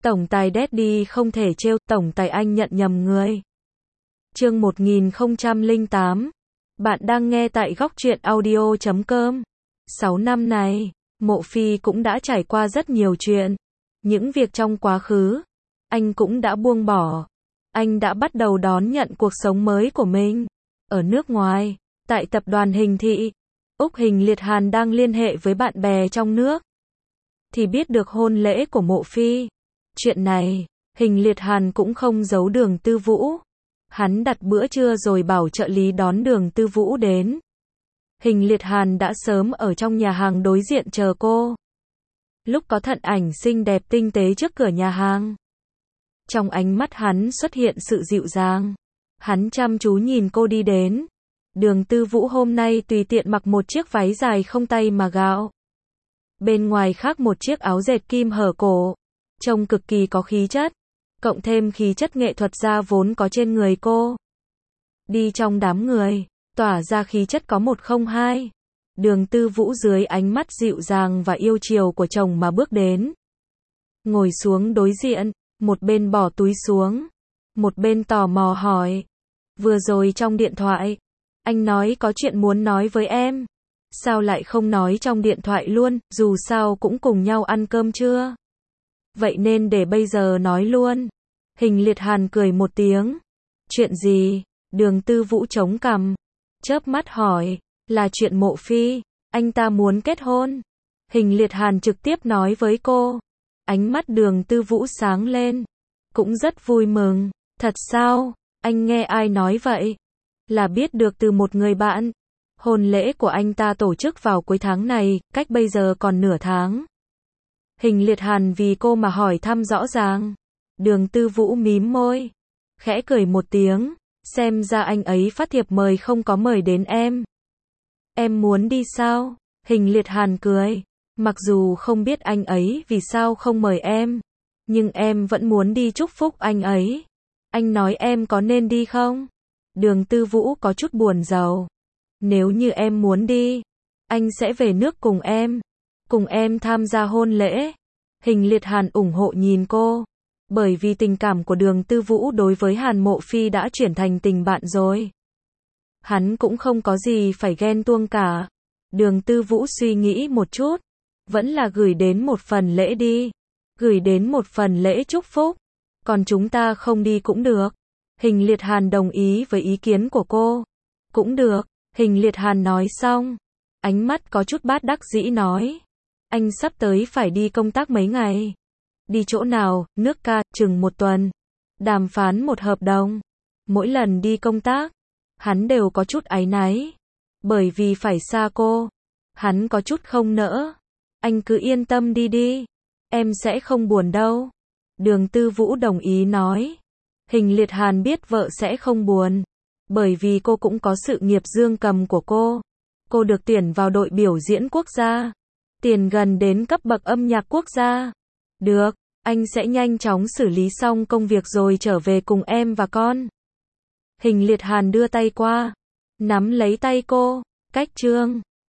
Tổng tài Daddy không thể trêu, tổng tài anh nhận nhầm người. Chương 1008. Bạn đang nghe tại góc truyện audio.com. 6 năm này, Mộ Phi cũng đã trải qua rất nhiều chuyện. Những việc trong quá khứ, anh cũng đã buông bỏ. Anh đã bắt đầu đón nhận cuộc sống mới của mình. Ở nước ngoài, tại tập đoàn Hình Thị, Úc Hình Liệt Hàn đang liên hệ với bạn bè trong nước. Thì biết được hôn lễ của Mộ Phi. Chuyện này, Hình Liệt Hàn cũng không giấu Đường Tư Vũ. Hắn đặt bữa trưa rồi bảo trợ lý đón Đường Tư Vũ đến. Hình Liệt Hàn đã sớm ở trong nhà hàng đối diện chờ cô. Lúc có thân ảnh xinh đẹp tinh tế trước cửa nhà hàng, trong ánh mắt hắn xuất hiện sự dịu dàng. Hắn chăm chú nhìn cô đi đến. Đường Tư Vũ hôm nay tùy tiện mặc một chiếc váy dài không tay mà gạo. Bên ngoài khác một chiếc áo dệt kim hở cổ, trông cực kỳ có khí chất, cộng thêm khí chất nghệ thuật gia vốn có trên người cô. Đi trong đám người, tỏa ra khí chất có 102. Đường Tư Vũ dưới ánh mắt dịu dàng và yêu chiều của chồng mà bước đến. Ngồi xuống đối diện, một bên bỏ túi xuống, một bên tò mò hỏi. Vừa rồi trong điện thoại, anh nói có chuyện muốn nói với em. Sao lại không nói trong điện thoại luôn, dù sao cũng cùng nhau ăn cơm trưa. Vậy nên để bây giờ nói luôn. Hình Liệt Hàn cười một tiếng. Chuyện gì? Đường Tư Vũ chống cằm, chớp mắt hỏi. Là chuyện Mộ Phi, anh ta muốn kết hôn. Hình Liệt Hàn trực tiếp nói với cô. Ánh mắt Đường Tư Vũ sáng lên, cũng rất vui mừng. Thật sao? Anh nghe ai nói vậy? Là biết được từ một người bạn. Hôn lễ của anh ta tổ chức vào cuối tháng này, cách bây giờ còn nửa tháng. Hình Liệt Hàn vì cô mà hỏi thăm rõ ràng. Đường Tư Vũ mím môi, khẽ cười một tiếng. Xem ra anh ấy phát thiệp mời không có mời đến em. Em muốn đi sao? Hình Liệt Hàn cười. Mặc dù không biết anh ấy vì sao không mời em, nhưng em vẫn muốn đi chúc phúc anh ấy. Anh nói em có nên đi không? Đường Tư Vũ có chút buồn rầu. Nếu như em muốn đi, anh sẽ về nước cùng em. Cùng em tham gia hôn lễ. Hình Liệt Hàn ủng hộ nhìn cô. Bởi vì tình cảm của Đường Tư Vũ đối với Hàn Mộ Phi đã chuyển thành tình bạn rồi. Hắn cũng không có gì phải ghen tuông cả. Đường Tư Vũ suy nghĩ một chút. Vẫn là gửi đến một phần lễ đi. Gửi đến một phần lễ chúc phúc. Còn chúng ta không đi cũng được. Hình Liệt Hàn đồng ý với ý kiến của cô. Cũng được. Hình Liệt Hàn nói xong, ánh mắt có chút bát đắc dĩ nói. Anh sắp tới phải đi công tác mấy ngày. Đi chỗ nào? Nước Ca, chừng 1 tuần. Đàm phán một hợp đồng. Mỗi lần đi công tác, hắn đều có chút áy náy. Bởi vì phải xa cô. Hắn có chút không nỡ. Anh cứ yên tâm đi đi. Em sẽ không buồn đâu. Đường Tư Vũ đồng ý nói. Hình Liệt Hàn biết vợ sẽ không buồn. Bởi vì cô cũng có sự nghiệp dương cầm của cô. Cô được tuyển vào đội biểu diễn quốc gia. Tiền gần đến cấp bậc âm nhạc quốc gia. Được, anh sẽ nhanh chóng xử lý xong công việc rồi trở về cùng em và con. Hình Liệt Hàn đưa tay qua, nắm lấy tay cô. Cách chương